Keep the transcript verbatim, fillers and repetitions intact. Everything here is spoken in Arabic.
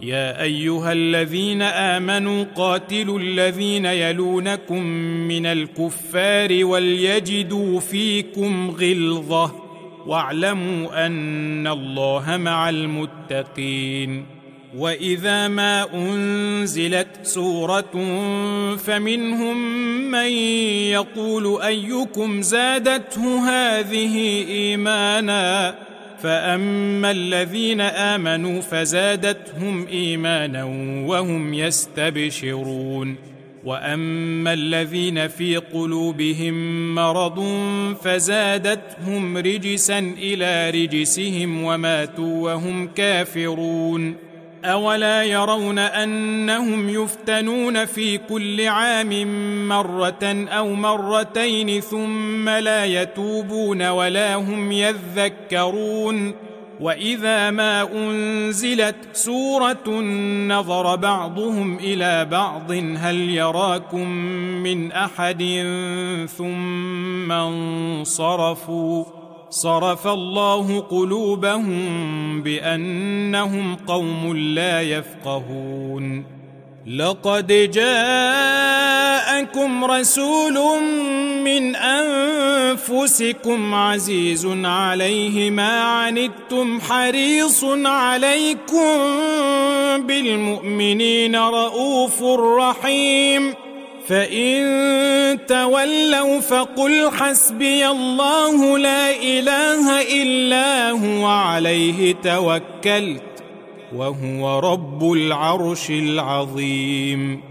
يا أيها الذين آمنوا قاتلوا الذين يلونكم من الكفار وليجدوا فيكم غلظة واعلموا أن الله مع المتقين. وإذا ما أنزلت سورة فمنهم من يقول أيكم زادته هذه إيمانا فأما الذين آمنوا فزادتهم إيمانا وهم يستبشرون وأما الذين في قلوبهم مرض فزادتهم رجسا إلى رجسهم وماتوا وهم كافرون. أولا يرون أنهم يفتنون في كل عام مرة أو مرتين ثم لا يتوبون ولا هم يذكرون. وإذا ما أنزلت سورة نظر بعضهم إلى بعض هل يراكم من أحد ثم انصرفوا صرف الله قلوبهم بأنهم قوم لا يفقهون. لقد جاءكم رسول من أنفسكم عزيز عليه ما عنتم حريص عليكم بالمؤمنين رؤوف رحيم. فإن تولوا فقل حسبي الله لا إله إلا هو عليه توكلت وهو رب العرش العظيم.